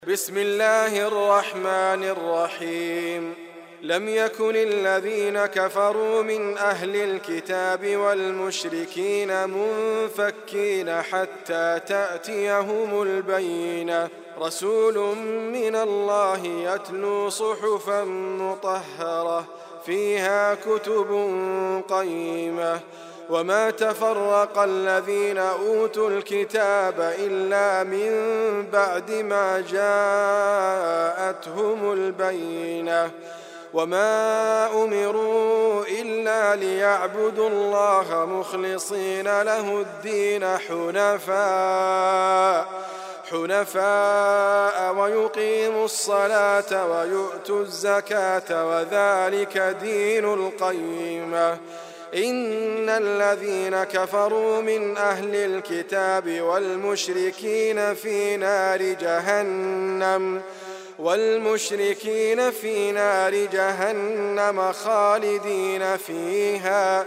بسم الله الرحمن الرحيم. لم يكن الذين كفروا من أهل الكتاب والمشركين منفكين حتى تأتيهم البينة، رسول من الله يتلو صحفا مطهرة فيها كتب قيمة. وما تفرق الذين أوتوا الكتاب إلا من بعد ما جاءتهم البينة، وما أمروا إلا ليعبدوا الله مخلصين له الدين حنفاء ويقيموا الصلاة ويؤتوا الزكاة وذلك دين القيمة. إن الذين كفروا من أهل الكتاب والمشركين في نار جهنم خالدين فيها،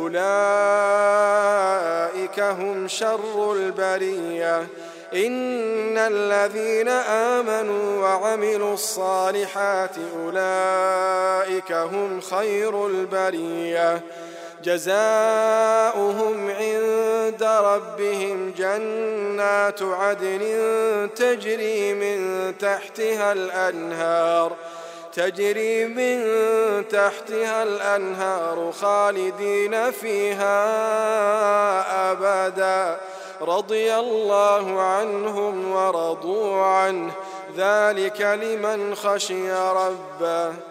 أولئك هم شر البرية. إن الذين آمنوا وعملوا الصالحات أولئك هم خير البرية، جزاؤهم عند ربهم جنات عدن تجري من تحتها الأنهار خالدين فيها أبدا، رضي الله عنهم ورضوا عنه، ذلك لمن خشي ربه.